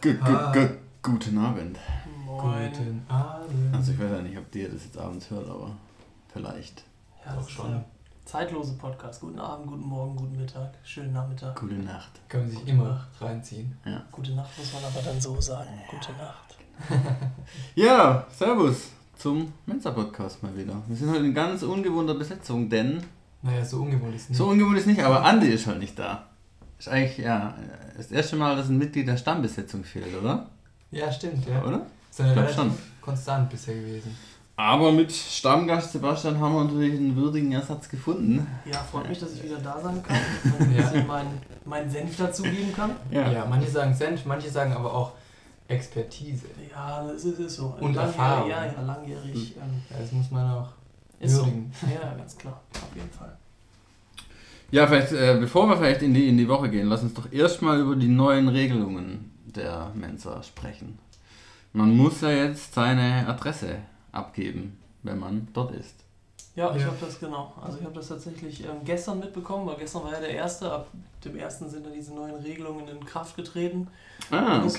Guten Abend. Moin. Guten Abend. Also ich weiß ja nicht, ob ihr das jetzt abends hört, aber vielleicht. Ja, Doch das ist schon. der zeitlose Podcast. Guten Abend, guten Morgen, guten Mittag, schönen Nachmittag. Gute Nacht. Kann man sich Gute immer Nacht. reinziehen. Ja. Gute Nacht muss man aber dann so sagen. Gute Nacht. Ja, servus zum Mensa-Podcast mal wieder. Wir sind heute in ganz ungewohnter Besetzung, denn Naja, so ungewohnt ist nicht. so ungewohnt ist nicht, aber Andi ist halt nicht da. Ist eigentlich, ja, das erste Mal, dass ein Mitglied der Stammbesetzung fehlt, oder? Ja, stimmt, ja. Oder? Ist ja glaub relativ schon. konstant bisher gewesen. Aber mit Stammgast Sebastian haben wir natürlich einen würdigen Ersatz gefunden. Ja, freut mich, dass ich wieder da sein kann und ein Ja. bisschen meinen Senf dazugeben kann. Ja, manche sagen Senf, manche sagen aber auch Expertise. Ja, das ist so. Und Erfahrung. Ja, langjährig. Ja, das muss man auch Ist so. würdigen. Ja, ganz klar. Auf jeden Fall. Ja, vielleicht, bevor wir vielleicht in die Woche gehen, lass uns doch erstmal über die neuen Regelungen der Mensa sprechen. Man muss ja jetzt seine Adresse abgeben, wenn man dort ist. Ja, ich Ja. habe das genau. Also ich habe das tatsächlich gestern mitbekommen, weil gestern war ja der erste. Ab dem ersten sind dann diese neuen Regelungen in Kraft getreten. Ah, Und okay.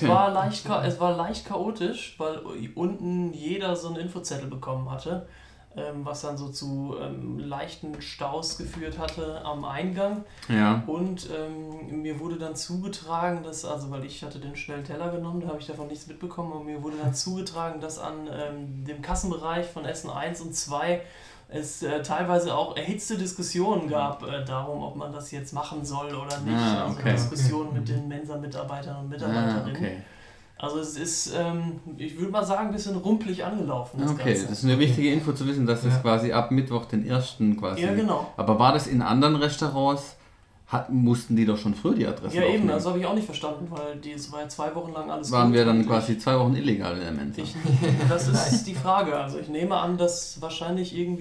es war leicht chaotisch, weil unten jeder so einen Infozettel bekommen hatte, was dann so zu leichten Staus geführt hatte am Eingang. Ja. Und mir wurde dann zugetragen, dass, also weil ich hatte den schnellen Teller genommen, da habe ich davon nichts mitbekommen, aber mir wurde dann zugetragen, dass an dem Kassenbereich von Essen 1 und 2 es teilweise auch erhitzte Diskussionen gab darum, ob man das jetzt machen soll oder nicht. Ah, Also okay. Diskussionen mit den Mensa-Mitarbeitern und Mitarbeiterinnen. Okay. Also es ist, ich würde mal sagen, ein bisschen rumpelig angelaufen. Okay, Ganze. das ist eine wichtige Info zu wissen, dass das Ja. quasi ab Mittwoch den ersten quasi. Ja, genau. Aber war das in anderen Restaurants? Mussten die doch schon früher die Adresse Ja, eben, aufnehmen? das habe ich auch nicht verstanden, weil es war ja 2 Wochen lang alles Waren gut wir dann und quasi 2 Wochen illegal in der Mensa? Das ist die Frage. Also ich nehme an, dass wahrscheinlich irgendwie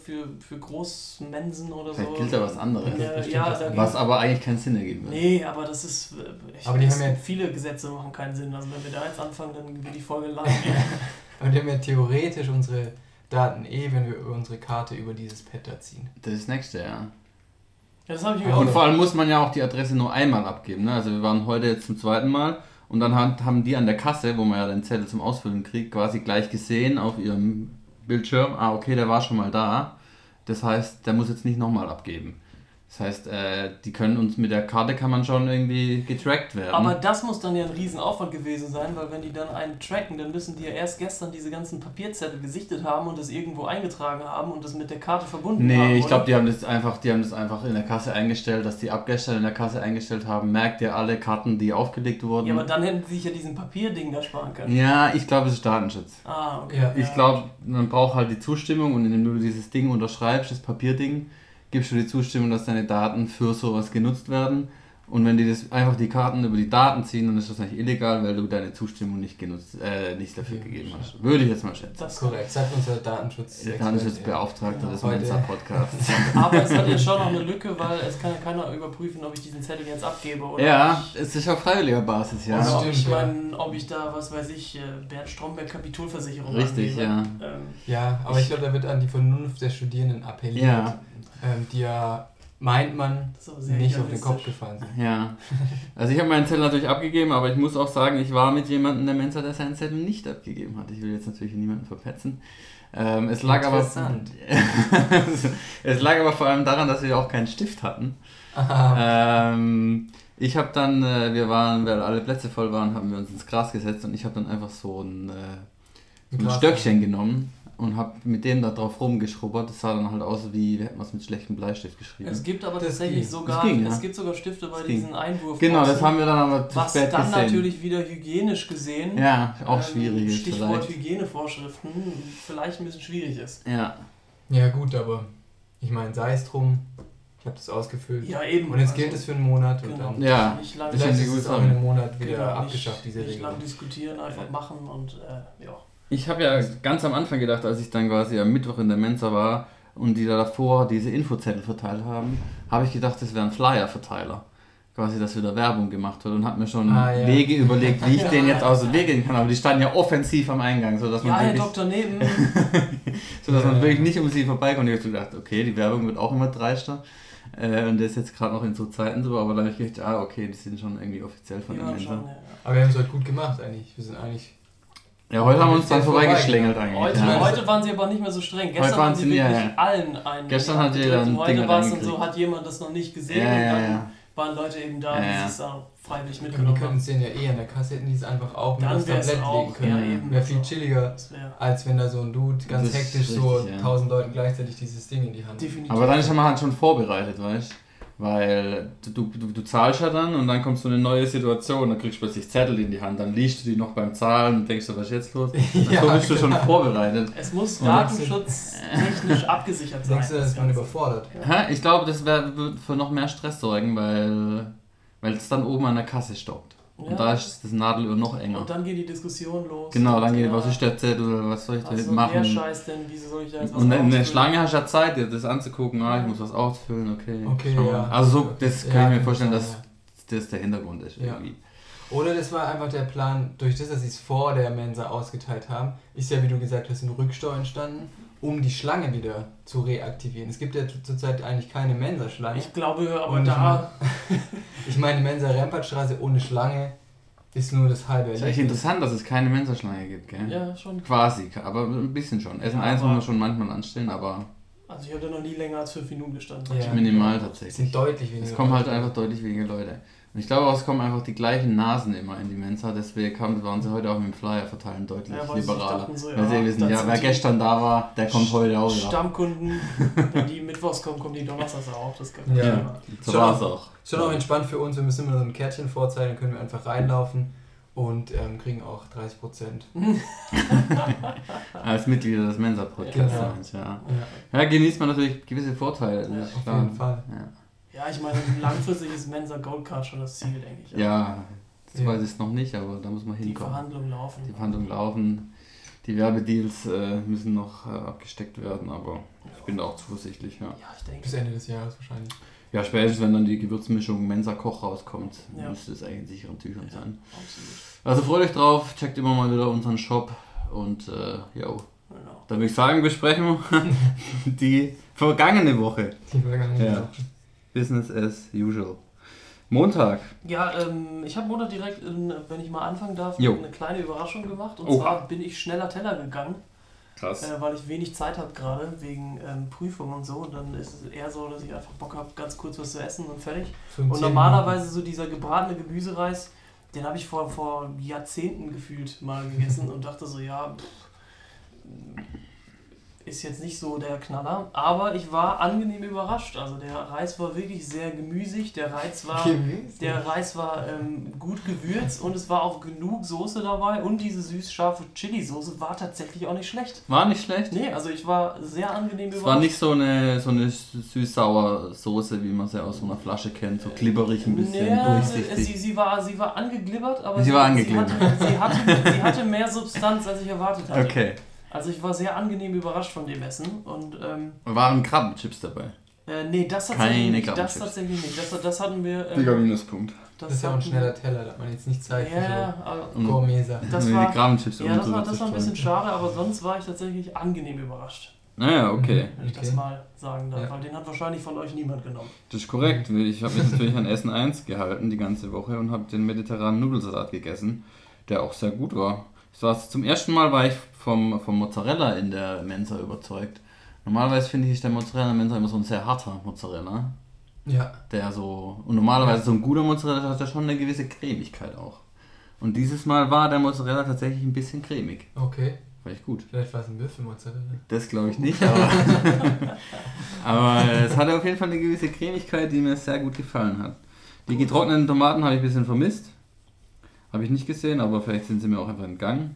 für Großmensen oder so. Vielleicht gilt da was anderes. Ja, da Was aber eigentlich keinen Sinn ergeben würde. Nee, aber das ist. Aber die haben ja- viele Gesetze machen keinen Sinn. Also wenn wir da jetzt anfangen, dann wird die Folge lang. Aber die haben ja theoretisch unsere Daten wenn wir unsere Karte über dieses Pad da ziehen. Das ist das nächste, ja. Ja, das habe ich mir Ja, auch. Und vor allem muss man ja auch die Adresse nur einmal abgeben. Ne? Also wir waren heute jetzt zum zweiten Mal und dann haben die an der Kasse, wo man ja den Zettel zum Ausfüllen kriegt, quasi gleich gesehen auf ihrem Bildschirm, okay, der war schon mal da. Das heißt, der muss jetzt nicht nochmal abgeben. Das heißt, die können uns mit der Karte kann man schon irgendwie getrackt werden. Aber das muss dann ja ein Riesenaufwand gewesen sein, weil wenn die dann einen tracken, dann müssen die ja erst gestern diese ganzen Papierzettel gesichtet haben und das irgendwo eingetragen haben und das mit der Karte verbunden haben. Nee, ich glaube, oder? die haben das einfach in der Kasse eingestellt, dass die Abgestern in der Kasse eingestellt haben. Merkt ihr alle Karten, die aufgelegt wurden? Ja, aber dann hätten sie sich ja diesen Papierding da sparen können. Ja, ich glaube, es ist Datenschutz. Ah, okay. Ja. Ich glaube, man braucht halt die Zustimmung und indem du dieses Ding unterschreibst, das Papierding, gibst du die Zustimmung, dass deine Daten für sowas genutzt werden. Und wenn die das einfach die Karten über die Daten ziehen, dann ist das nicht illegal, weil du deine Zustimmung nicht dafür gegeben hast. Würde ich jetzt mal schätzen. Das Korrekt, sagt unser Datenschutz. Der Datenschutzbeauftragte des Heute- Mensa-Podcasts. Aber es hat jetzt schon noch eine Lücke, weil es kann ja keiner überprüfen, ob ich diesen Zettel jetzt abgebe oder Ja, nicht. es ist auf freiwilliger Basis, ja. Oder ob stimmt, ich, ja. ob ich da, was weiß ich, Bernd Stromberg Kapitolversicherung Richtig, angebe. ja. Ja, aber ich glaube, da wird an die Vernunft der Studierenden appelliert, Ja. die ja, meint man, Das ist aber sehr nicht auf den Kopf idealistisch. gefallen sind. Ja, also ich habe meinen Zettel natürlich abgegeben, aber ich muss auch sagen, ich war mit jemandem in der Mensa, der seinen Zettel nicht abgegeben hat. Ich will jetzt natürlich niemanden verpetzen. Es lag Interessant. es lag aber vor allem daran, dass wir auch keinen Stift hatten. Ich habe dann, weil alle Plätze voll waren, haben wir uns ins Gras gesetzt und ich habe dann einfach so ein Stöckchen genommen und habe mit dem da drauf rumgeschrubbert. Das sah dann halt aus, wie hätten wir es mit schlechtem Bleistift geschrieben. Es gibt aber Das tatsächlich ging. sogar, Das ging, ja. es gibt sogar Stifte bei Das ging. diesen Einwurf. Genau, das haben wir dann aber zu was spät dann gesehen. natürlich wieder hygienisch gesehen. Ja, auch schwierig ist Stichwort vielleicht. Hygienevorschriften vielleicht ein bisschen schwierig ist. Ja, Ja gut, aber ich meine, sei es drum, ich habe das ausgefüllt. Ja, eben. Und jetzt gilt es für einen Monat und Genau. dann Ja, Nicht lang, das vielleicht ist ist eine es gute auch in Sache. einem Monat wieder genau, abgeschafft, diese nicht Regel. lang diskutieren, einfach machen und ja. ich habe ja ganz am Anfang gedacht, als ich dann quasi am Mittwoch in der Mensa war und die da davor diese Infozettel verteilt haben, habe ich gedacht, das wäre ein Flyer-Verteiler. Quasi, dass wieder Werbung gemacht wird und habe mir schon Ja. Wege überlegt, wie ich den jetzt aus dem Weg gehen kann. Aber die standen ja offensiv am Eingang, sodass man Ja, Herr wirklich, Dr. Neben. man wirklich nicht um sie vorbeikommt. Und ich habe gedacht, okay, die Werbung wird auch immer dreister. Und der ist jetzt gerade noch in so Zeiten so, aber da habe ich gedacht, okay, die sind schon irgendwie offiziell von der Mensa. Schon, ja. Aber wir haben es heute gut gemacht eigentlich. Wir sind eigentlich... Ja, heute haben wir uns dann vorbeigeschlängelt eigentlich. Heute waren sie aber nicht mehr so streng. Gestern waren haben sie wirklich allen einen. Gestern hat jeder ein Ding heute war es und so, hat jemand das noch nicht gesehen und dann waren Leute eben da, die es auch freiwillig mitgenommen haben. Die könnten es denen ja an der Kasse, hätten die es einfach auch mit dann aufs Tablett legen können. Ja, wäre viel chilliger, als wenn da so ein Dude ganz hektisch richtig, so 1000 Leuten gleichzeitig dieses Ding in die Hand. Definitiv. Aber dann ist man halt schon vorbereitet, weißt du? Weil du zahlst ja dann und dann kommst du in eine neue Situation, dann kriegst du plötzlich Zettel in die Hand, dann liest du die noch beim Zahlen und denkst du, was ist jetzt los? Ja, so bist du schon vorbereitet. Es muss datenschutztechnisch abgesichert sein. Denkst du, dass man überfordert? Ja. Ich glaube, das wird für noch mehr Stress sorgen, weil es dann oben an der Kasse stoppt. Und da ist das Nadelöhr noch enger. Und dann geht die Diskussion los. Genau, dann geht, was ist der Zettel, was soll ich da machen? Wer scheiß denn, wieso soll ich da jetzt was Und in der ausfüllen? Schlange hast du ja Zeit, dir das anzugucken, ich muss was ausfüllen, okay. Ja. Also so, das kann ich mir vorstellen, ja. dass das der Hintergrund ist irgendwie. Oder das war einfach der Plan, durch das, dass sie es vor der Mensa ausgeteilt haben, ist ja, wie du gesagt hast, ein Rückstau entstanden, um die Schlange wieder zu reaktivieren. Es gibt ja zurzeit eigentlich keine Mensa-Schlange. Ich glaube, aber Und da... ich meine, Mensa-Rempartstraße ohne Schlange ist nur das halbe. Ist echt interessant, dass es keine Mensa-Schlange gibt, gell? Ja, schon. Quasi, aber ein bisschen schon. Essen 1 muss man schon manchmal anstellen, aber... Also ich habe da noch nie länger als 5 Minuten gestanden. Ja. Minimal Es tatsächlich. sind deutlich weniger. Es kommen halt Leute. einfach deutlich weniger Leute. Und ich glaube auch, es kommen einfach die gleichen Nasen immer in die Mensa, deswegen waren sie heute auch mit dem Flyer verteilen deutlich weil sie liberaler. dachten so, Weil sie wissen, dann wer sind gestern da war, der kommt heute auch wieder. Stammkunden, wenn die mittwochs kommen, kommen die donnerstags auch. Das kann Ja. So war es auch. Schon auch entspannt für uns, wir müssen immer so ein Kärtchen vorzeigen, dann können wir einfach reinlaufen und kriegen auch 30%. Als Mitglieder des Mensa-Podcasts. Genau. Ja, genießt man natürlich gewisse Vorteile. Das ist Auf klar. jeden Fall. Ja, ich meine, langfristig ist Mensa Gold Card schon das Ziel, denke ich. Ja, das weiß ich noch nicht, aber da muss man Die hinkommen. Verhandlungen laufen. Die Verhandlungen laufen. Die Werbedeals müssen noch abgesteckt werden, aber ich bin da auch zuversichtlich. Ja, Ich denke. Bis Ende des Jahres wahrscheinlich. Ja, spätestens wenn dann die Gewürzmischung Mensa Koch rauskommt, müsste es eigentlich in sicheren Tüchern sein. Absolut. Also freut euch drauf, checkt immer mal wieder unseren Shop und Genau. dann würde ich sagen, besprechen wir die vergangene Woche. Die vergangene Woche. Business as usual. Montag. Ja, ich habe Montag direkt, wenn ich mal anfangen darf, Jo. eine kleine Überraschung gemacht. Und Oha. zwar bin ich schneller Teller gegangen, Krass. weil ich wenig Zeit habe gerade wegen Prüfung und so. Und dann ist es eher so, dass ich einfach Bock habe, ganz kurz was zu essen und fertig. 15 Und normalerweise so dieser gebratene Gemüsereis, den habe ich vor Jahrzehnten gefühlt mal gegessen und dachte so, ja, ist jetzt nicht so der Knaller, aber ich war angenehm überrascht. Also der Reis war wirklich sehr gemüsig, der Reis war gut gewürzt und es war auch genug Soße dabei und diese süß-scharfe Chili-Soße war tatsächlich auch nicht schlecht. War nicht schlecht? Nee, also ich war sehr angenehm Es überrascht. war nicht so eine süß-sauer Soße, wie man sie aus so einer Flasche kennt, so glibberig ein bisschen, durchsichtig. Sie war angeglibbert, aber Sie war angeglibbert. Sie hatte mehr Substanz, als ich erwartet hatte. Okay. Also ich war sehr angenehm überrascht von dem Essen und Waren Krabbenchips dabei? Nee, das tatsächlich Keine nicht. Krabbenchips. Das tatsächlich nicht. Das hatten wir. Digga, Minuspunkt. Das ist ja auch ein schneller Teller, da hat man jetzt nicht Zeit Ja, für aber so Gourmet-Sachen. das Die war, Krabbenchips ja, das war ein zu bisschen streuen. schade, aber sonst war ich tatsächlich angenehm überrascht, Naja, okay. wenn ich das mal sagen darf, weil den hat wahrscheinlich von euch niemand genommen. Das ist korrekt. Ich habe mich natürlich an Essen 1 gehalten die ganze Woche und habe den mediterranen Nudelsalat gegessen, der auch sehr gut war. Zum ersten Mal war ich vom Mozzarella in der Mensa überzeugt. Normalerweise finde ich der Mozzarella in der Mensa immer so ein sehr harter Mozzarella. Ja. Und normalerweise so ein guter Mozzarella hat ja schon eine gewisse Cremigkeit auch. Und dieses Mal war der Mozzarella tatsächlich ein bisschen cremig. Okay. War echt gut. Vielleicht war es ein Würfelmozzarella. Das glaube ich nicht, aber, aber es hatte auf jeden Fall eine gewisse Cremigkeit, die mir sehr gut gefallen hat. Die getrockneten Tomaten habe ich ein bisschen vermisst. Habe ich nicht gesehen, aber vielleicht sind sie mir auch einfach entgangen.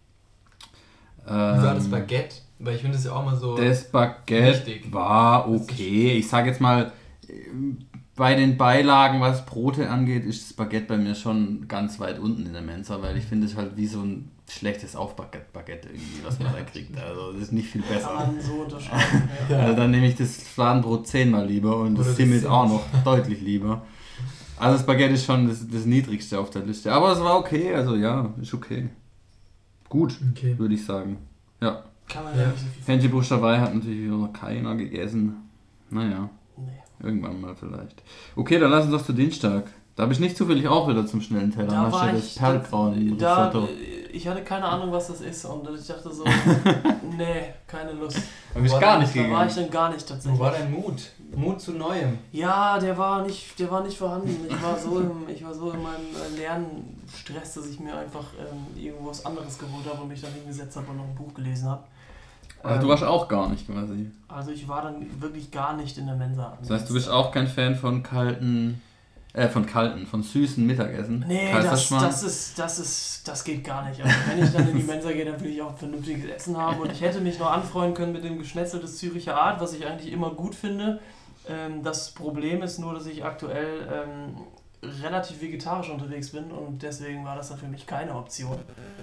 Wie war das Baguette? Weil ich finde das ja auch mal so... Das Baguette wichtig. war okay. Ich sage jetzt mal, bei den Beilagen, was Brote angeht, ist das Baguette bei mir schon ganz weit unten in der Mensa, weil ich finde es halt wie so ein schlechtes Aufbaguette irgendwie, was man da kriegt. Also das ist nicht viel Kann besser. man so unterscheiden. Ja. Also dann nehme ich das Fladenbrot 10-mal lieber und Oder das das Simmet Simmet. auch noch deutlich lieber. Also das Baguette ist schon das niedrigste auf der Liste. Aber es war okay, also ja, ist okay. Gut, Okay. würde ich sagen. Kann man ja nicht so viel Hähnchen Buchstabai hat natürlich wieder noch keiner gegessen. Naja. Nee. Irgendwann mal vielleicht. Okay, dann lass uns doch zu Dienstag. Da habe ich nicht zufällig auch wieder zum schnellen Teller. Da war das Perlgrauen Risotto. Ich hatte keine Ahnung, was das ist und ich dachte so, nee, keine Lust. Habe ich gar nicht Da war gegessen. ich dann gar nicht tatsächlich. Wo war dein Mut? Mut zu Neuem. Ja, der war nicht vorhanden. Ich war so in meinem Lernstress, dass ich mir einfach irgendwo was anderes geholt habe und mich dann hingesetzt habe und noch ein Buch gelesen habe. Also du warst auch gar nicht quasi. Also ich war dann wirklich gar nicht in der Mensa. Das heißt, du bist auch kein Fan von von süßen Mittagessen? Nee, das geht gar nicht. Also wenn ich dann in die Mensa gehe, dann will ich auch vernünftiges Essen haben. Und ich hätte mich noch anfreuen können mit dem Geschnetzel des Züricher Art, was ich eigentlich immer gut finde. Das Problem ist nur, dass ich aktuell relativ vegetarisch unterwegs bin und deswegen war das dann für mich keine Option.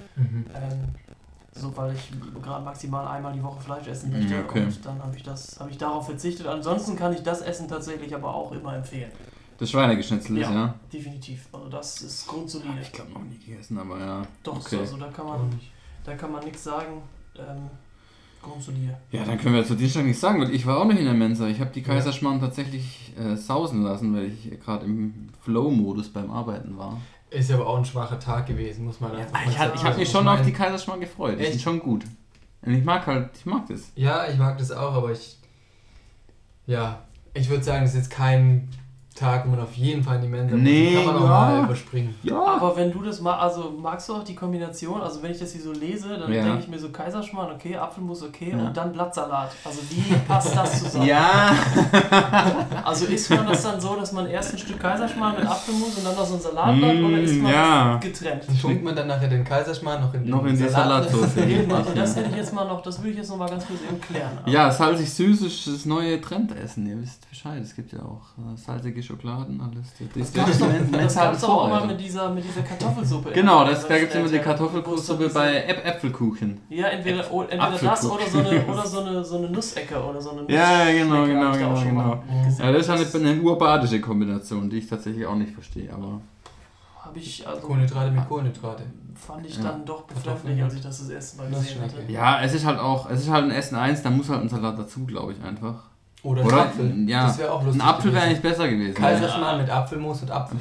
So, weil ich gerade maximal einmal die Woche Fleisch essen möchte und dann habe ich darauf verzichtet. Ansonsten kann ich das Essen tatsächlich aber auch immer empfehlen. Das Schweinegeschnetzel ist, ja? Definitiv. Also das ist grundsolide. Ich glaube noch nie gegessen, aber ja. Doch, okay. Also da kann man nichts sagen. Grundsolide. Ja, dann können wir zu Dienstag nichts sagen, weil ich war auch nicht in der Mensa. Ich habe die Kaiserschmarrn tatsächlich sausen lassen, weil ich gerade im Flow-Modus beim Arbeiten war. Ist aber auch ein schwacher Tag gewesen, muss man einfach mal sagen. Ich habe mich schon auf die Kaiserschmarrn gefreut. Die sind schon gut. Und ich mag das. Ja, ich mag das auch, aber ich würde sagen, das ist jetzt kein Tag, wo man auf jeden Fall in die Mensa muss. Nee, kann man auch mal überspringen. Ja. Aber wenn du das mal, also magst du auch die Kombination, also wenn ich das hier so lese, dann denke ich mir so Kaiserschmarrn, okay, Apfelmus, okay, und dann Blattsalat. Also wie passt das zusammen? Ja. Also isst man das dann so, dass man erst ein Stück Kaiserschmarrn mit Apfelmus und dann noch so ein Salatblatt oder isst man das getrennt? Schmeckt man dann nachher den Kaiserschmarrn noch in die Salatsauce? Das hätte ich jetzt mal noch, das würde ich jetzt noch mal ganz kurz eben klären. Ja, salzig-süß ist das neue Trendessen, ihr wisst Bescheid. Es gibt ja auch salzige Schokoladen, alles. Das gab es auch immer mit dieser Kartoffelsuppe. Genau, da gibt es immer die Kartoffelsuppe bei Äpfelkuchen. Ja, entweder das oder so eine Nussecke oder so eine Nuss. Ja, genau. Ja, das ist eine urbadische Kombination, die ich tatsächlich auch nicht verstehe, aber... Kohlenhydrate mit Kohlenhydrate. Fand ich dann doch befremdlich, als ich das erste Mal gesehen hatte. Ja, es ist halt ein Essen 1, da muss halt ein Salat dazu, glaube ich, einfach. Oder ein Apfel. Ja, das wäre auch lustig. Ein Apfel wäre eigentlich besser gewesen. Kaiserschmarrn mit Apfelmus und Apfel.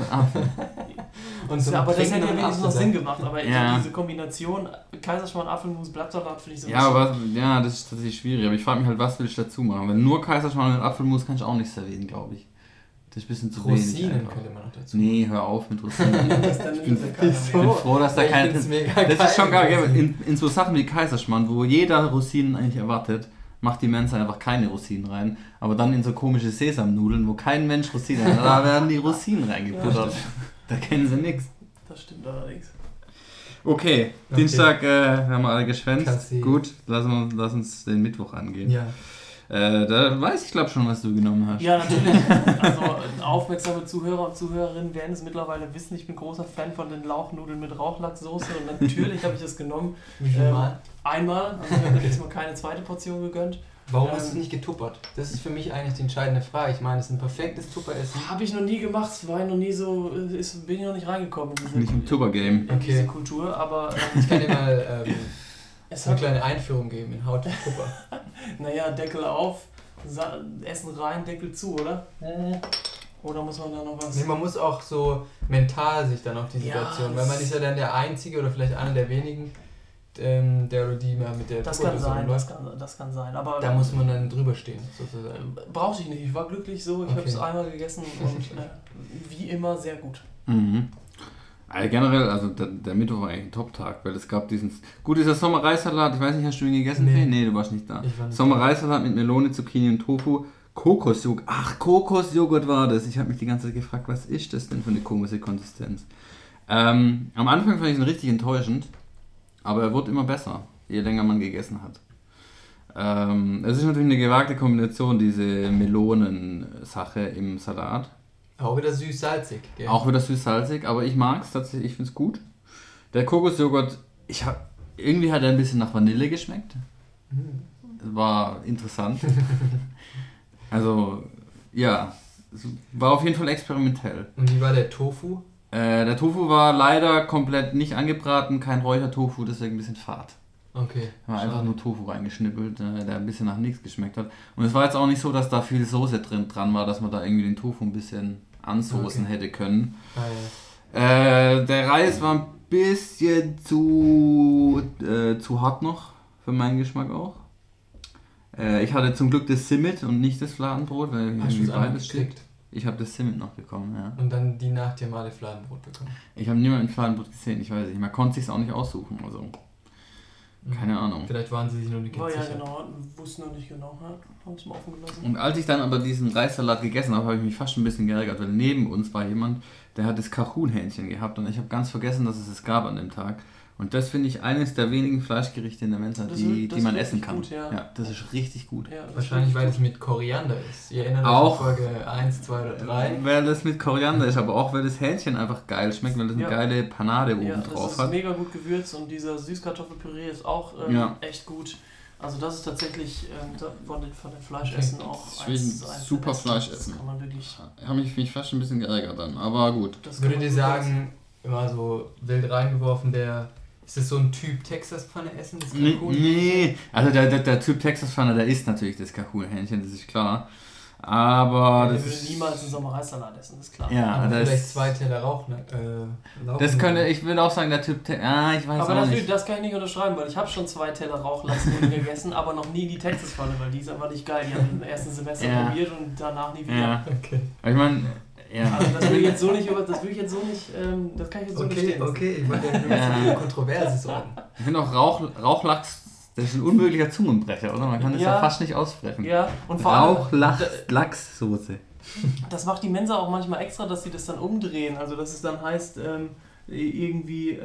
Und so aber das hätte ja wenigstens noch Sinn gemacht. Aber diese Kombination Kaiserschmarrn, Apfelmus, Blattsalat finde ich so das ist tatsächlich schwierig. Aber ich frage mich halt, was will ich dazu machen? Wenn nur Kaiserschmarrn mit Apfelmus kann ich auch nicht servieren, glaube ich. Das ist ein bisschen zu wenig. Rosinen könnte man noch dazu. Nee, hör auf mit Rosinen. Ich bin froh, dass da keine... Das ist schon geil. In so Sachen wie Kaiserschmarrn, wo jeder Rosinen eigentlich erwartet, macht die Mensa einfach keine Rosinen rein. Aber dann in so komische Sesamnudeln, wo kein Mensch Rosinen hat, da werden die Rosinen reingeputtert. Da kennen sie nichts. Das stimmt allerdings. Okay, Dienstag haben wir alle geschwänzt. Kassi. Gut, lass uns den Mittwoch angehen. Ja. Da weiß ich glaube schon, was du genommen hast. Ja, natürlich. Also aufmerksame Zuhörer und Zuhörerinnen werden es mittlerweile wissen. Ich bin großer Fan von den Lauchnudeln mit Rauchlachssoße und natürlich habe ich das genommen. Wie viel Mal? Einmal, also ich habe mir diesmal keine zweite Portion gegönnt. Warum hast du nicht getuppert? Das ist für mich eigentlich die entscheidende Frage. Ich meine, es ist ein perfektes Tupperessen. Habe ich noch nie gemacht, war noch nie so, bin ich noch nicht reingekommen in nicht im Tupper-Game. Diese Kultur, aber... Ich kann dir mal eine kleine Einführung geben in How to Tupper. Naja, Deckel auf, Essen rein, Deckel zu, oder? Oder muss man da noch was... Nee, man muss auch so mental sich dann auf die Situation, weil man ist ja dann der Einzige oder vielleicht einer der wenigen, der oder die mal mit der das kann sein, das kann sein, aber... Da muss man dann drüber stehen, sozusagen. Brauchte ich nicht, ich war glücklich so, ich habe es einmal gegessen und wie immer sehr gut. Mhm. Also generell, also der Mittwoch war eigentlich ein Top-Tag, weil es gab dieser Sommerreissalat, ich weiß nicht, hast du ihn gegessen? Nee, du warst nicht da. Sommerreissalat mit Melone, Zucchini und Tofu, Kokosjoghurt war das. Ich habe mich die ganze Zeit gefragt, was ist das denn für eine komische Konsistenz? Am Anfang fand ich ihn richtig enttäuschend, aber er wurde immer besser, je länger man gegessen hat. Es ist natürlich eine gewagte Kombination, diese Melonen-Sache im Salat. Auch wieder süß-salzig, gell? Auch wieder süß-salzig, aber ich mag es tatsächlich, ich finde es gut. Der Kokosjoghurt, irgendwie hat er ein bisschen nach Vanille geschmeckt. War interessant. Also, ja, es war auf jeden Fall experimentell. Und wie war der Tofu? Der Tofu war leider komplett nicht angebraten, kein Räuchertofu, deswegen ein bisschen fad. Okay. War einfach nur Tofu reingeschnippelt, der ein bisschen nach nichts geschmeckt hat. Und es war jetzt auch nicht so, dass da viel Soße dran war, dass man da irgendwie den Tofu ein bisschen ansoßen hätte können. Der Reis war ein bisschen zu hart noch, für meinen Geschmack auch. Ich hatte zum Glück das Simmet und nicht das Fladenbrot, weil Hast du irgendwie es einmal beides gekriegt? Ich habe das Simmet noch bekommen, ja. Und dann die Nacht dir mal das Fladenbrot bekommen. Ich habe niemanden Fladenbrot gesehen, ich weiß nicht. Man konnte es sich auch nicht aussuchen, also keine Ahnung. Vielleicht waren sie sich noch nicht War sicher. ja genau, wussten noch nicht genau, ja. Haben es mal offen gelassen. Und als ich dann aber diesen Reissalat gegessen habe, habe ich mich fast ein bisschen geärgert, weil neben uns war jemand, der hat das Cajun-Hähnchen gehabt und ich habe ganz vergessen, dass es gab an dem Tag. Und das finde ich eines der wenigen Fleischgerichte in der Mensa, die man essen kann. Gut, ja. Das ist richtig gut. Ja, Wahrscheinlich, weil es mit Koriander ist. Ihr erinnert euch Auch an Folge 1, 2 oder 3. Weil das mit Koriander ist, aber auch weil das Hähnchen einfach geil schmeckt, weil das eine geile Panade oben drauf das hat. ist mega gut gewürzt und dieser Süßkartoffelpüree ist auch echt gut. Also das ist tatsächlich von den Fleischessen auch eins super Fleischessen. Das kann man wirklich... Ich habe mich fast ein bisschen geärgert dann, aber gut. Würdet ihr sagen, immer so wild reingeworfen, ist das so ein Typ Texas-Pfanne essen? Das Nee, also der Typ Texas-Pfanne, der isst natürlich das Cajun-Hähnchen, das ist klar. Aber der würde niemals einen Sommerreissalat essen, das ist klar. Ja, aber vielleicht 2 Teller Lauch. Das könnte, ich würde auch sagen, der Typ ich weiß aber auch nicht. Das kann ich nicht unterschreiben, weil ich habe schon 2 Teller Rauchlachsnudeln gegessen, aber noch nie die Texas-Pfanne, weil die ist einfach nicht geil. Die haben im ersten Semester probiert und danach nie wieder. Ja. Okay. Ich meine, Also das will ich jetzt so nicht, das kann ich jetzt so nicht stehen. Okay, ich wollte ja Kontroverse sorgen. ich finde auch Rauchlachs, das ist ein unmöglicher Zungenbrecher, oder? Man kann das ja fast nicht aussprechen. Ja, und vor allem Rauchlachssoße. Das macht die Mensa auch manchmal extra, dass sie das dann umdrehen. Also dass es dann heißt, irgendwie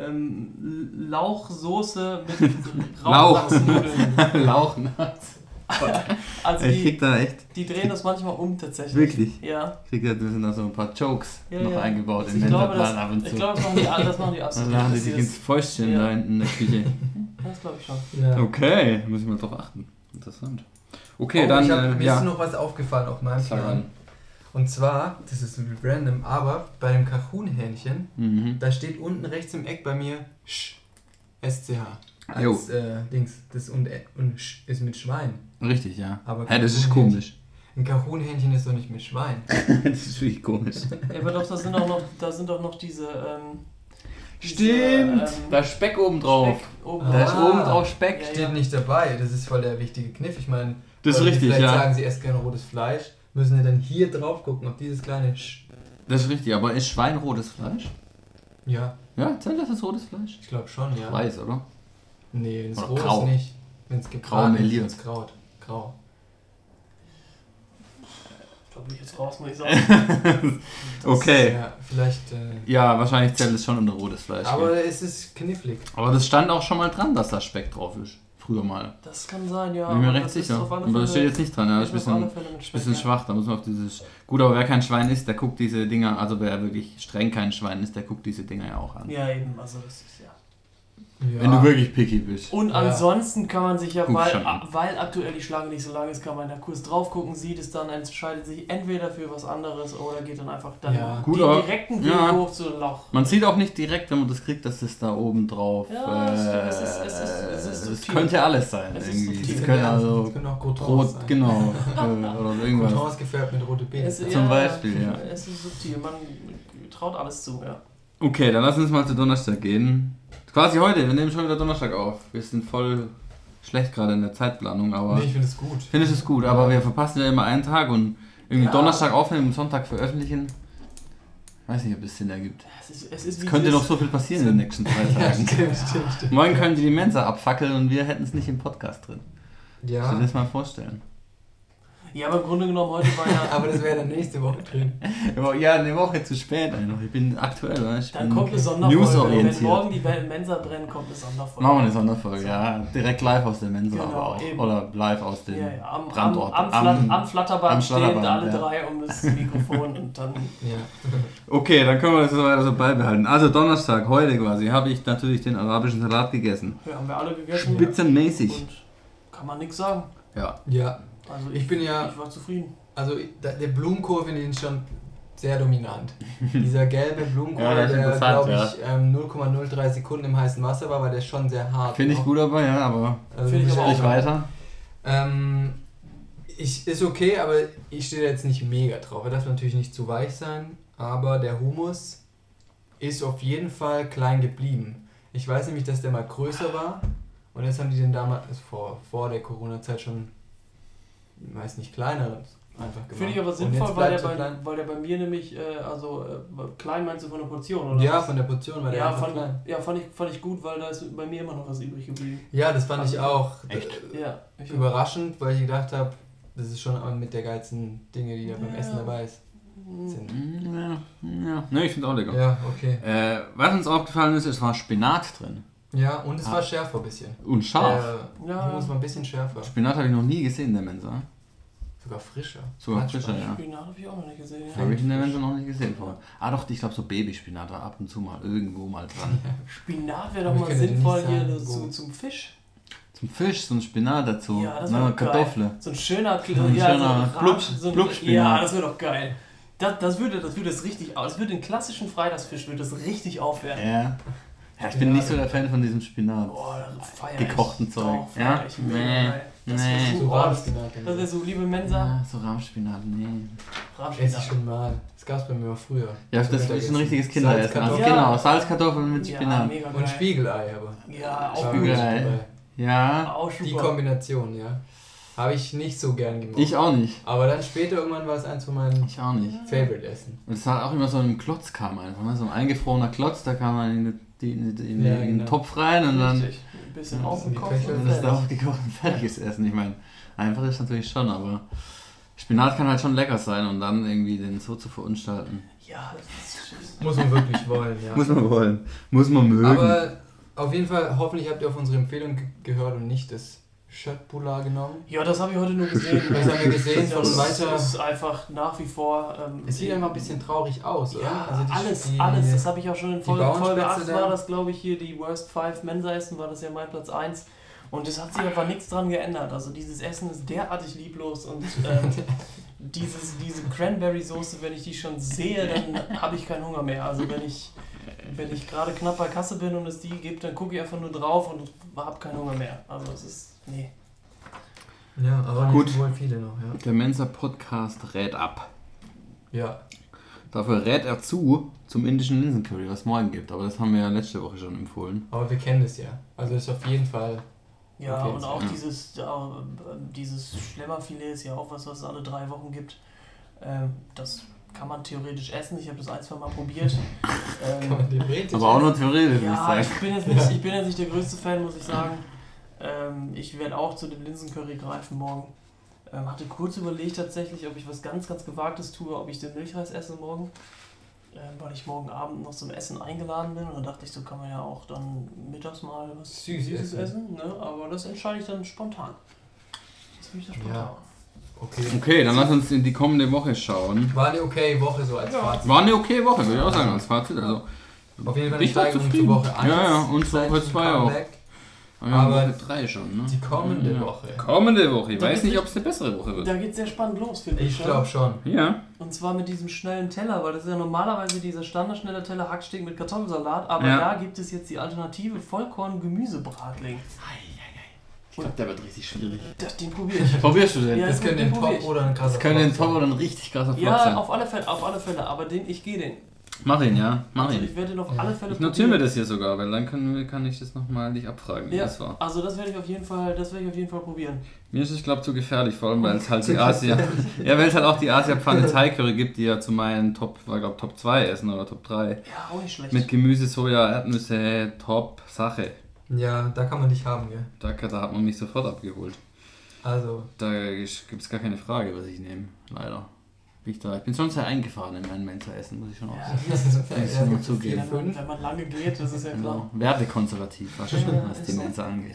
Lauchsoße mit Rauchlachsnudeln. Lauchnatz. Also ich krieg da echt. Die drehen das manchmal um tatsächlich. Wirklich? Ja. Ich krieg da sind so ein paar Jokes noch eingebaut in den Mensa-Plan ab und zu. Ich glaube, das machen die absolut. Dann machen die sich ins Fäustchen da hinten in der Küche. Das glaube ich schon. Ja. Okay, muss ich mal drauf achten. Interessant. Okay, dann. Mir ist noch was aufgefallen auf meinem Plan. Und zwar, das ist random, aber bei dem Cajun-Hähnchen, da steht unten rechts im Eck bei mir SCH. Als Dings. Das und ist mit Schwein. Richtig, ja. Aber das ist komisch. Ein Cajun-Hähnchen ist doch nicht mit Schwein. Das ist wirklich komisch. Ja, aber doch, da sind doch noch diese. Stimmt! Da ist Speck oben drauf. Da ist oben drauf Speck. Steht nicht dabei. Das ist voll der wichtige Kniff. Ich meine, das ist richtig, vielleicht sagen, sie essen gerne rotes Fleisch. Müssen wir dann hier drauf gucken, ob dieses kleine Das ist richtig, aber ist Schwein rotes Fleisch? Ja. Ja, zählt das als rotes Fleisch? Ich glaube schon, ja. Weiß, oder? Nee, wenn es rot grau. ist nicht. Wenn es grau ist es grau. Ich glaube, ich jetzt raus, muss ich sagen. Okay. Ja, vielleicht. Ja, wahrscheinlich zählt es schon unter rotes Fleisch. Aber es ist knifflig. Aber das stand auch schon mal dran, dass da Speck drauf ist. Früher mal. Das kann sein, ja. Bin mir recht sicher. Aber das steht jetzt nicht dran. Ja, das ist ein bisschen schwach. Da muss man auf dieses. Gut, aber wer kein Schwein isst, der guckt diese Dinger. Also wer wirklich streng kein Schwein isst, der guckt diese Dinger ja auch an. Ja, eben. Also das ist ja. Wenn du wirklich picky bist. Und ansonsten kann man sich ja, weil aktuell die Schlange nicht so lang ist, kann man da kurz drauf gucken, sieht es dann, entscheidet sich entweder für was anderes oder geht dann einfach dann den direkten Weg hoch zu Lauch. Man sieht auch nicht direkt, wenn man das kriegt, dass es da oben drauf. Ja, es könnte alles sein. Es könnte also können auch Croutons rot, sein. genau. Oder irgendwas. Croutons gefärbt mit rote Beete. Zum Beispiel, ja. Es ist subtil, man traut alles zu, ja. Okay, dann lass uns mal zu Donnerstag gehen. Quasi heute, wir nehmen schon wieder Donnerstag auf. Wir sind voll schlecht gerade in der Zeitplanung, aber... Nee, ich finde es gut. Findest es gut, aber wir verpassen ja immer einen Tag und irgendwie Donnerstag aufnehmen und Sonntag veröffentlichen. Weiß nicht, ob das Sinn ergibt. Es könnte noch so viel passieren in den nächsten 3 Tagen. Stimmt. Morgen können die Mensa abfackeln und wir hätten es nicht im Podcast drin. Ja. Kannst du dir das mal vorstellen? Ja, aber im Grunde genommen heute war ja... aber das wäre dann nächste Woche drin. Ja, eine Woche zu spät einfach. Ich bin aktuell, weißt du? Dann kommt eine Sonderfolge. Newsorientiert. Wenn morgen die Mensa brennt, kommt eine Sonderfolge. Machen wir eine Sonderfolge, ja. Direkt live aus der Mensa, genau, aber auch. Eben. Oder live aus dem Brandort. Am Flatterband stehen alle ja. 3 um das Mikrofon und dann... Ja. Okay, dann können wir das so weiter so beibehalten. Also Donnerstag, heute quasi, habe ich natürlich den arabischen Salat gegessen. Ja, haben wir alle gegessen. Spitzenmäßig. Und kann man nichts sagen. Ja. Also ich war zufrieden. Also der Blumenkohl finde ich schon sehr dominant. Dieser gelbe Blumenkohl, Ja, das ist der interessant, glaube ich 0,03 Sekunden im heißen Wasser war, weil der ist schon sehr hart. Finde ich gut dabei, ja, aber Finde ich aber sprich auch weiter. Ist okay, aber ich stehe jetzt nicht mega drauf. Er darf natürlich nicht zu weich sein, aber der Hummus ist auf jeden Fall klein geblieben. Ich weiß nämlich, dass der mal größer war und jetzt haben die den damals vor der Corona-Zeit schon, ich weiß nicht, kleiner einfach gemacht. Finde ich aber Und sinnvoll, jetzt weil bleibt der, so klein. weil der bei mir nämlich, klein meinst du von der Portion, oder? Ja, was? von der Portion war der Ja, einfach klein. fand ich gut, weil da ist bei mir immer noch was übrig geblieben. Ja, das fand ich auch Echt? Ja, überraschend, weil ich gedacht habe, das ist schon mit der geilsten Dinge, die da beim Essen dabei sind. Ja. Ne, ich finde auch lecker. Ja, okay. Was uns aufgefallen ist, es war Spinat drin. Ja, und es war schärfer ein bisschen. Und scharf. Ja. Hummus war ein bisschen schärfer. Spinat habe ich noch nie gesehen in der Mensa. Sogar frischer. Sogar Manchmal. frischer, ja. Spinat habe ich auch noch nicht gesehen. Ja. Habe ich in der Mensa noch nicht gesehen vorher. Doch, ich glaube so Babyspinat war ab und zu mal irgendwo mal dran. Spinat wäre Aber doch ich mal könnte dir sinnvoll nicht hier sagen, wo. zum Fisch. Zum Fisch, so ein Spinat dazu. Ja, das Na, wäre doch Kartoffel. geil. So ein schöner, schöner Blubspinat. Ja, das wäre doch geil. Das würde es richtig, das würde den klassischen Freitagsfisch würde das richtig aufwerten. Ja, ich bin nicht so der Fan von diesem Spinat. Boah, das feier Gekochten ich. Zeug. Doch, feier ich mega geil. Das Nee. wäre So so Rahmspinat. Das wäre so, liebe Mensa, Ja, so Rahmspinat, nee. Esse ich schon mal. Das gab es bei mir auch früher. Ja, So das ist ein Mittagessen. richtiges Kinderessen. Also, Salzkartoffeln. genau, Salzkartoffeln mit Ja, Spinat. mega geil. Und Spiegelei, aber. Ja, auch War gut. gut Spiegelei. dabei. Ja, Auch super. Die Kombination, ja. Habe ich nicht so gern gemacht. ich auch nicht. Aber dann später irgendwann war es eins von meinen Ich auch nicht. Favorite-Essen. Und es war auch immer so ein Klotz kam einfach, ne? So ein eingefrorener Klotz, da kam man in den genau. Topf rein und dann Richtig. Ein bisschen Ja, aufgekocht. die Köche- und das ist fertig. aufgekocht und fertiges Essen. Ich meine, einfach ist natürlich schon, aber Spinat kann halt schon lecker sein und dann irgendwie den so zu verunstalten. Ja, das ist Muss man wirklich wollen, ja. Muss man wollen. Muss man mögen. Aber auf jeden Fall, hoffentlich habt ihr auf unsere Empfehlung gehört und nicht das Schöttbullar genommen. Ja, das habe ich heute nur gesehen. Das haben wir gesehen von Das weiter. ist einfach nach wie vor. Es sieht einfach ein bisschen traurig aus, oder? Ja, Also alles. Das habe ich auch schon in Folge Bauernspätzle 8 da. war das, glaube ich, hier die Worst 5 Mensa-Essen, war das ja mein Platz 1. Und es hat sich einfach nichts dran geändert. Also dieses Essen ist derartig lieblos und diese Cranberry-Soße, wenn ich die schon sehe, dann habe ich keinen Hunger mehr. Also wenn ich gerade knapp bei Kasse bin und es die gibt, dann gucke ich einfach nur drauf und habe keinen Hunger mehr. Also es ist, nee. Ja, aber Gut. nicht wohl viele noch, ja. Der Mensa-Podcast rät ab. Ja. Dafür rät er zum indischen Linsencurry, was es morgen gibt. Aber das haben wir ja letzte Woche schon empfohlen. Aber wir kennen das ja. Also ist auf jeden Fall. Ja, Okay, und auch ja. dieses Schlemmerfilet ist ja auch was es alle 3 Wochen gibt. Das kann man theoretisch essen. Ich habe das 1-2 Mal probiert. Kann man theoretisch Aber auch nur theoretisch, würde ich Ja, sagen. ich bin jetzt nicht der größte Fan, muss ich sagen. Ich werde auch zu dem Linsencurry greifen morgen. Hatte kurz überlegt tatsächlich, ob ich was ganz, ganz Gewagtes tue, ob ich den Milchreis esse morgen. Weil ich morgen Abend noch zum Essen eingeladen bin. Und dann dachte ich, so kann man ja auch dann mittags mal was Süßes essen. Ne? Aber das entscheide ich dann spontan. Das will ich dann spontan. Ja. Okay. Okay, dann lass uns in die kommende Woche schauen. War eine okay Woche so als Ja. Fazit. War eine okay Woche, würde ich auch sagen, als Fazit. Also, Auf jeden Fall eine ich war Steigerung zufrieden. zu Woche 1. Ja, ja, und zu seit Woche dem 2 auch. Comeback. wir haben Aber Woche 3 schon, ne? Die kommende Ja. Woche. Kommende Woche. Ich Da weiß geht's nicht, nicht- ob es eine bessere Woche wird. Da geht es sehr spannend los, finde ich. Ich glaube schon. Ja. Und zwar mit diesem schnellen Teller, weil das ist ja normalerweise dieser standardschnelle Teller Hacksteak mit Kartoffelsalat, aber Ja. da gibt es jetzt die Alternative Vollkorn-Gemüsebratling. Ich glaube, der wird richtig schwierig. Den probiere ich. Probierst du den? Ja, Das könnte den ein probier Top ich. oder ein krasser Das könnte ein Flop Top oder ein richtig krasser Flop Ja, sein. auf alle Fälle, aber ich gehe den. Mach ihn, ja. Mach Also ihn. ich werde den auf Ja. alle Fälle Ich notiere mir das hier sogar, weil dann kann ich das nochmal dich abfragen, wie Ja, das war. also das werde ich auf jeden Fall probieren. Mir ist es, glaube ich, zu gefährlich, vor allem, weil es halt die Asia... Ja, weil es halt auch die Asia-Pfanne Thai-Curry gibt, die ja zu meinen Top 2 essen oder Top 3. Ja, auch nicht schlecht. Mit Gemüse, Soja, Erdnüsse, Top, Sache. Ja, da kann man dich haben, gell? Da hat man mich sofort abgeholt. Also, Da gibt es gar keine Frage, was ich nehme, leider. Ich bin schon sehr eingefahren in meinem Mensa-Essen, muss ich schon auch Ja, sagen. das ist Ich ja, nur so zugeben. viel. wenn man lange geht, das ist ja klar. Genau. Wertekonservativ, was die Mensa angeht.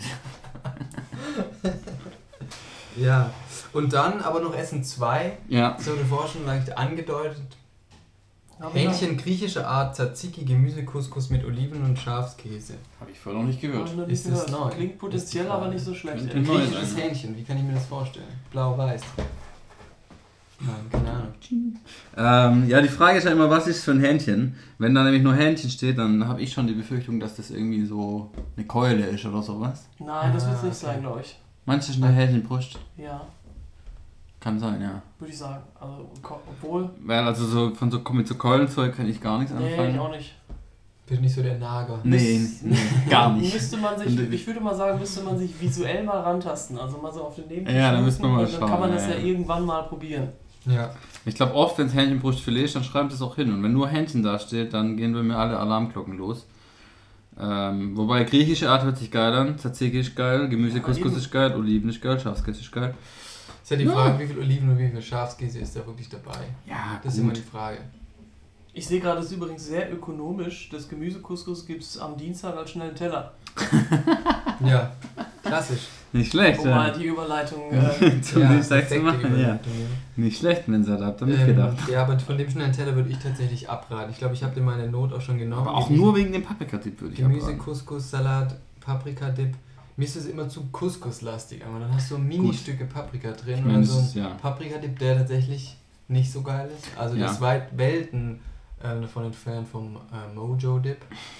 ja. Und dann aber noch Essen 2. Ja. Das wurde vorher schon leicht angedeutet. Hab ich Hähnchen griechischer Art, Tzatziki, Gemüsecouscous mit Oliven und Schafskäse. Habe ich vorher noch nicht gehört. noch nicht Ist das gehört. neu? Klingt potenziell, Ist die aber Frage. nicht so schlecht. Könnte neu Griechisches sein. Hähnchen, wie kann ich mir das vorstellen? Blau-weiß. Nein, keine Ahnung. Ja, die Frage ist ja immer, was ist für ein Hähnchen? Wenn da nämlich nur Hähnchen steht, dann habe ich schon die Befürchtung, dass das irgendwie so eine Keule ist oder sowas. Nein, das wird es nicht okay. sein, glaube ich. Meinst du, das ist eine Hähnchenbrust? Ja, Kann sein, ja. würde ich sagen. Also, obwohl. Weil also so von so mit so Keulenzeug kann ich gar nichts Nee, anfangen. ich auch nicht. Bin nicht so der Nager. Nee, gar nicht. Müsste man sich, ich würde mal sagen, müsste man sich visuell mal rantasten. Also mal so auf den Nebentisch. Ja, da müsste man mal und dann schauen, kann man das ja. ja irgendwann mal probieren. Ja. Ich glaube oft, wenn es Hähnchenbrustfilet ist, dann schreibt es auch hin. Und wenn nur Hähnchen da steht, dann gehen bei mir alle Alarmglocken los. Wobei griechische Art hört sich geil an, Tzatziki ist geil, Gemüsecouscous eben. ist geil, Oliven ist geil, Schafskäse ist geil. Ist ja die Frage, wie viel Oliven und wie viel Schafskäse ist da wirklich dabei? Ja, Das ist immer die Frage. Ich sehe gerade, das ist übrigens sehr ökonomisch. Das Gemüsecouscous gibt es am Dienstag als schnellen Teller. Ja, klassisch. Nicht schlecht, Um ja. mal die Überleitung. Zum Ja, Dienstag zu perfekte machen, ja. Überleitung, ja. Nicht schlecht, wenn ihr da habt ihr mitgedacht. Ja, aber von dem schnellen Teller würde ich tatsächlich abraten. Ich glaube, ich habe dir meine Not auch schon genommen. Aber auch nur wegen dem Paprikadip würde ich Gemüse, abraten. Couscous, Salat, Paprikadip. Mir ist es immer zu Couscous-lastig, aber dann hast du so Mini-Stücke Paprika drin und dann so Mindestens, ein ja. Paprikadip, der tatsächlich nicht so geil ist. Also Ja. das weit Welten davon entfernt vom Mojo-Dip.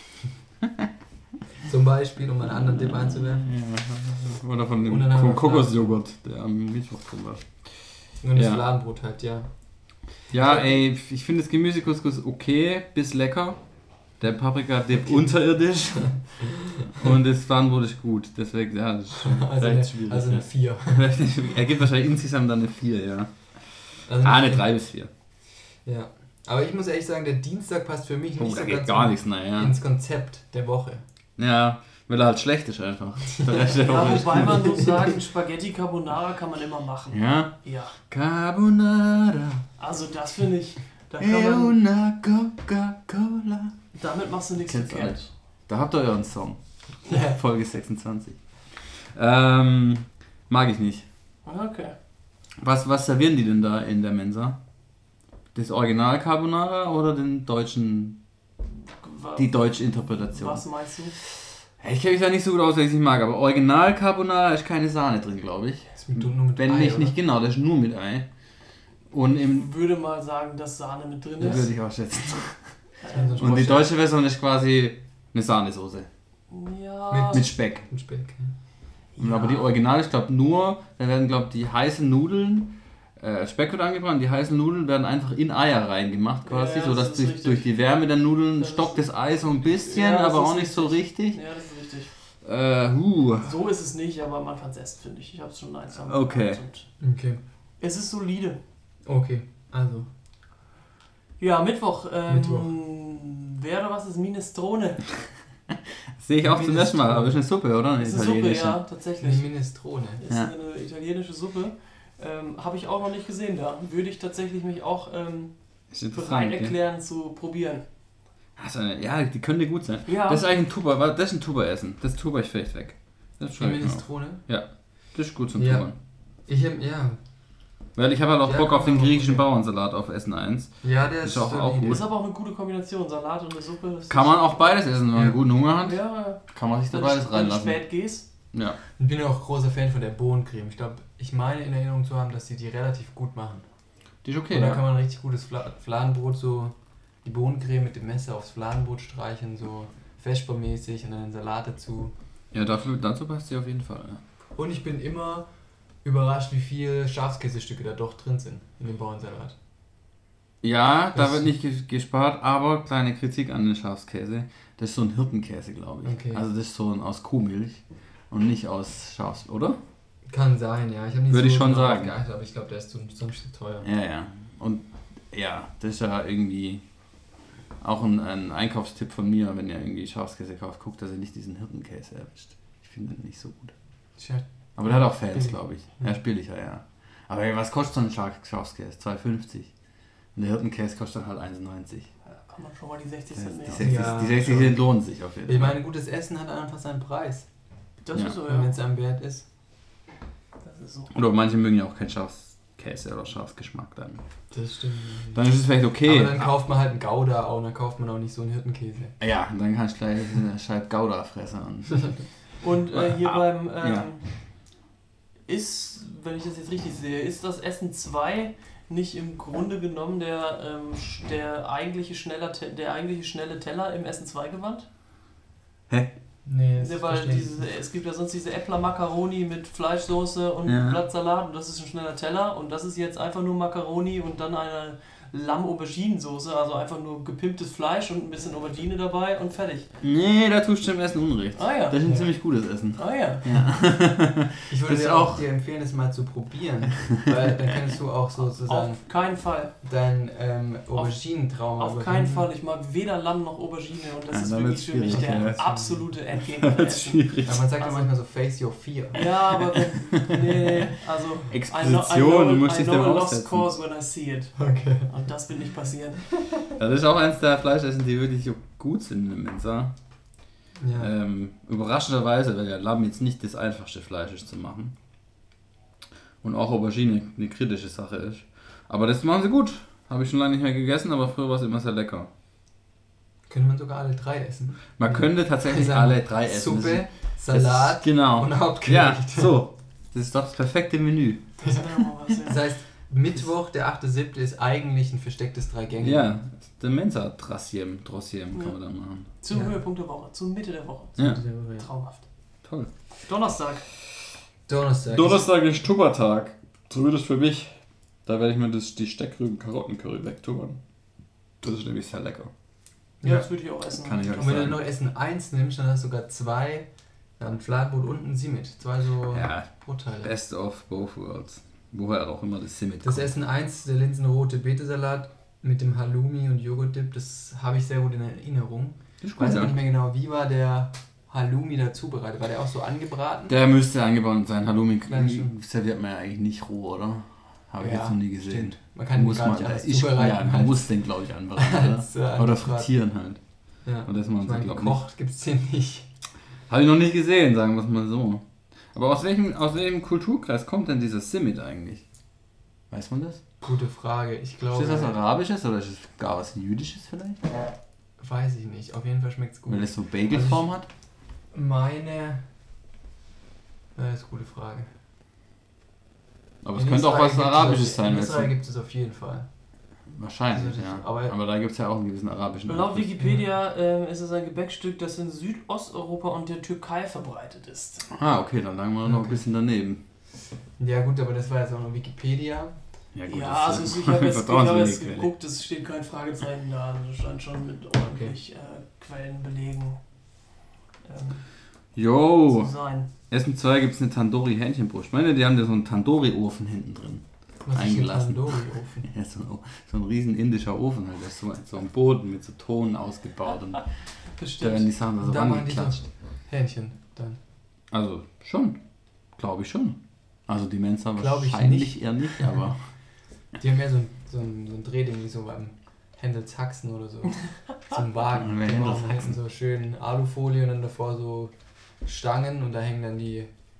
Zum Beispiel, um einen anderen Dip einzuwerfen. Ja. Oder von Und dann haben dem wir Kokosjoghurt, der am Mittwoch drin war. Und das Ja. Fladenbrot halt, ja. Ja, ey, ich finde das Gemüsecouscous okay, bis lecker. Der Paprikadip unterirdisch. Und das Fladenbrot ist gut. Deswegen, ja, das ist schon Also recht eine, schwierig. also eine 4. Er gibt wahrscheinlich insgesamt dann eine 4, ja. Also Eine 3 bis 4. Ja. Aber ich muss ehrlich sagen, der Dienstag passt für mich Oh, nicht da so geht ganz gar nichts, naja. ins Konzept der Woche. Ja, weil er halt schlecht ist einfach. Der Rest der Ja, Woche ist wobei gut. man muss sagen, Spaghetti Carbonara kann man immer machen. Ja? Ja. Carbonara, Also das finde ich, da kann e man, una Coca-Cola. damit machst du nichts Kennst du verkehrt. alles. Da habt ihr euren Song. Ja. Folge 26. Mag ich nicht. Okay. Was servieren die denn da in der Mensa? Das Original Carbonara oder den deutschen, die deutsche Interpretation? Was meinst du? Ich kenne mich da nicht so gut aus, wenn ich es nicht mag, aber Original Carbonara ist keine Sahne drin, glaube ich. Das ist nur mit Wenn Ei, nicht, oder? nicht genau, das ist nur mit Ei. Und im, Ich würde mal sagen, dass Sahne mit drin würde ist. ich auch schätzen. So ein Und die Schmorscher deutsche Version ist quasi eine Sahnesoße. Ja. Mit Speck. mit Speck. Und aber die Original, ich glaube nur, da werden glaube die heißen Nudeln, Speck wird angebrannt, die heißen Nudeln werden einfach in Eier reingemacht quasi, Ja, sodass das ist richtig. durch die Wärme der Nudeln Das stockt ist- das Ei so ein bisschen, Ja, das aber ist auch nicht so richtig. Ja, das ist richtig. So ist es nicht, aber man kann es essen, finde ich. Ich habe es schon eins lang Okay. gemacht und Okay. es ist solide. Okay, also. Ja, Mittwoch. Mittwoch. Wäre was ist Minestrone? Sehe ich auch zum ersten Mal, aber ist eine Suppe, oder? Eine Ist eine Suppe, italienische. ja, Eine tatsächlich. Minestrone. Ist Ja. eine italienische Suppe. Habe ich auch noch nicht gesehen da. Würde ich tatsächlich mich auch Ist interessant, bereit gell? erklären zu probieren. Ja, die könnte gut sein. Ja. Das ist eigentlich ein Tuber, das ist ein Tuber-Essen. Das Tuber ich vielleicht weg. Das Die schreibe ich mir auf. Minestrone? Ja, das ist gut zum Ja. Tubern. Ja. Weil ich habe halt auch Ja, Bock auf den kann man griechischen okay. Bauernsalat auf Essen 1. Ja, der Ist ist auch solide. gut. Ist aber auch eine gute Kombination. Salat und eine Suppe. Das Kann ist- man auch beides essen, wenn man Ja. einen guten Hunger hat. Ja, Kann man sich da wenn beides du, wenn du reinlassen. spät gehst. Ja. Ich bin ja auch großer Fan von der Bohnencreme. Ich glaube, ich meine in Erinnerung zu haben, dass sie die relativ gut machen. Die ist okay, Und da ja. kann man richtig gutes Fladenbrot so, die Bohnencreme mit dem Messer aufs Fladenbrot streichen, so Vespermäßig und dann den Salat dazu. Ja, dazu passt sie auf jeden Fall. Ja. Und ich bin immer überrascht, wie viele Schafskäsestücke da doch drin sind in dem Bauernsalat. Ja, da Das- wird nicht gespart, aber kleine Kritik an den Schafskäse. Das ist so ein Hirtenkäse, glaube ich. Okay. Also das ist so ein aus Kuhmilch und nicht aus Schafs, oder? Kann sein, ja. Ich habe nicht Würde ich schon genau sagen. drauf geachtet, aber ich glaube, der ist sonst zu teuer. Ja, ja. Und ja, das ist ja irgendwie auch ein Einkaufstipp von mir, wenn ihr irgendwie Schafskäse kauft, guckt, dass ihr nicht diesen Hirtenkäse erwischt. Ich finde den nicht so gut. Tja, Aber der hat auch Fans, Billig. glaube ich. Ja, ist billiger, ja. Aber was kostet so ein Schafskäse? 2,50. Und der Hirtenkäse kostet halt 1,90. Da kann man schon mal die 60 Das Cent heißt, nehmen. die 60 schon. Cent lohnen sich auf jeden Ich Fall. meine, gutes Essen hat einfach seinen Preis. Das Ja. ist so, Und wenn ja. es einem wert ist. Das ist so. Oder manche mögen ja auch keinen Schafskäse oder Schafsgeschmack dann. Das stimmt. Dann ist es vielleicht okay. Aber dann kauft man halt einen Gouda auch, und dann kauft man auch nicht so einen Hirtenkäse. Ja, dann kannst du gleich eine Scheibe Gouda fressen. Und hier Ah, beim ja. ist, wenn ich das jetzt richtig sehe, ist das Essen 2 nicht im Grunde genommen der eigentliche schnelle Teller im Essen 2 gewandt? Hä? Nee, Ja, weil es gibt ja sonst diese Äppler Macaroni mit Fleischsoße und Blattsalat und das ist ein schneller Teller und das ist jetzt einfach nur Macaroni und dann eine Lamm-Auberginensoße, also einfach nur gepimptes Fleisch und ein bisschen Aubergine dabei und fertig. Nee, da tust du dem Essen Unrecht. Ah ja. Das ist ein ziemlich gutes Essen. Ah ja. Ich würde dir auch dir empfehlen, das mal zu probieren, weil dann kannst du auch sozusagen Auf keinen Fall. dein Auberginentrauma Auf keinen Fall. Ich mag weder Lamm noch Aubergine und das ist dann wirklich für mich wird's der schwierig, absolute Das Endgegner. wird schwierig. Aber man sagt ja manchmal so face your fear. Ja, aber nee, also Exposition, du musst dich I dem know a lost aussetzen. cause when I see it. Okay. Und das wird nicht passieren. Das ist auch eins der Fleischessen, die wirklich so gut sind in der Mensa. Ja. Überraschenderweise, weil ja Lamm jetzt nicht das einfachste Fleisch ist zu machen. Und auch Aubergine eine kritische Sache ist. Aber das machen sie gut. Habe ich schon lange nicht mehr gegessen, aber früher war es immer sehr lecker. Könnte man sogar alle 3 essen. Man könnte tatsächlich Also alle 3 essen. Suppe, Das ist- Salat genau. und Hauptgericht. Ja, so. Das ist doch das perfekte Menü. Das wäre mal was, ja. Das heißt, Mittwoch, der 8.7. ist eigentlich ein verstecktes 3-Gänge. Ja, der Mensa-Drossiem kann man da machen. Zum Ja. Höhepunkt der Woche, zur Mitte der Woche. Ja, Traumhaft. toll. Donnerstag. Donnerstag. ist Tuppertag. Zumindest für mich. Da werde ich mir die Steckrüben-Karotten-Curry wegtubbern. Das ist nämlich sehr lecker. Ja, Ja. das würde ich auch essen. Kann ich euch Und wenn du sagen. noch Essen 1 nimmst, dann hast du sogar 2, ein Flatbrot und ein Simit. 2 so Ja, Brotteile. best of both worlds. Woher auch immer das Simit Das kommt. Essen 1, der linsenrote Betesalat mit dem Halloumi und Joghurtdip, das habe ich sehr gut in Erinnerung. Das ist Ich weiß gut, aber ja. nicht mehr genau, wie war der Halloumi da zubereitet? War der auch so angebraten? Der müsste angebaut sein. Halloumi Nein, schon. serviert man ja eigentlich nicht roh, oder? Habe ich jetzt noch nie gesehen. Stimmt. Man kann ihn Muss gar man, nicht anders ist, zubereiten. ja, man als- muss den, glaube ich, anbraten. als, Oder? Oder angebraten. frittieren halt. Ja. Und das machen Ich sie, meine, glaube ich, nicht. gekocht gibt es den nicht. Habe ich noch nicht gesehen, sagen wir es mal so. Aber aus welchem Kulturkreis kommt denn dieser Simit eigentlich? Weiß man das? Gute Frage. Ich glaube, Ist das was Arabisches oder ist es gar was Jüdisches vielleicht? weiß ich nicht. Auf jeden Fall schmeckt es gut. Weil es so Bagelform hat? Meine... Das ist eine gute Frage. Aber es In könnte auch Israel was gibt es Arabisches auf- sein. In weißt Israel du? gibt es auf jeden Fall. Wahrscheinlich, Also das- ja. aber- Aber da gibt es ja auch einen gewissen arabischen Laut Einfluss. Wikipedia ist es ein Gebäckstück, das in Südosteuropa und der Türkei verbreitet ist. Ah, okay, dann lagen wir noch ein bisschen daneben. Ja gut, aber das war jetzt auch noch Wikipedia. Gut, Ja, das also ist ich habe jetzt vertrauenswürdige Quelle. geguckt, es steht kein Fragezeichen da. Also das scheint schon mit ordentlich Quellen belegen Jo, zu sein. Essen 2 gibt es eine Tandoori-Hähnchenbrust. Ich meine, die haben da so einen Tandoori-Ofen hinten drin. Was Eingelassen. ist ein Tandoori-Ofen? Ja, so ein riesen indischer Ofen halt. Das ist so ein Boden mit so Ton ausgebaut und da werden die Bestimmt. Sachen da so Da machen die so rangeklatscht. Hähnchen dann. Also schon, glaube ich schon. Also die Mensa Glaub ich wahrscheinlich nicht. eher nicht, aber Die haben ja so ein Drehding wie so beim Händels Haxen oder so. So ein Wagen. Bei Die Händels machen hinten Haxen. so schön Alufolie und dann davor so Stangen und da hängen dann die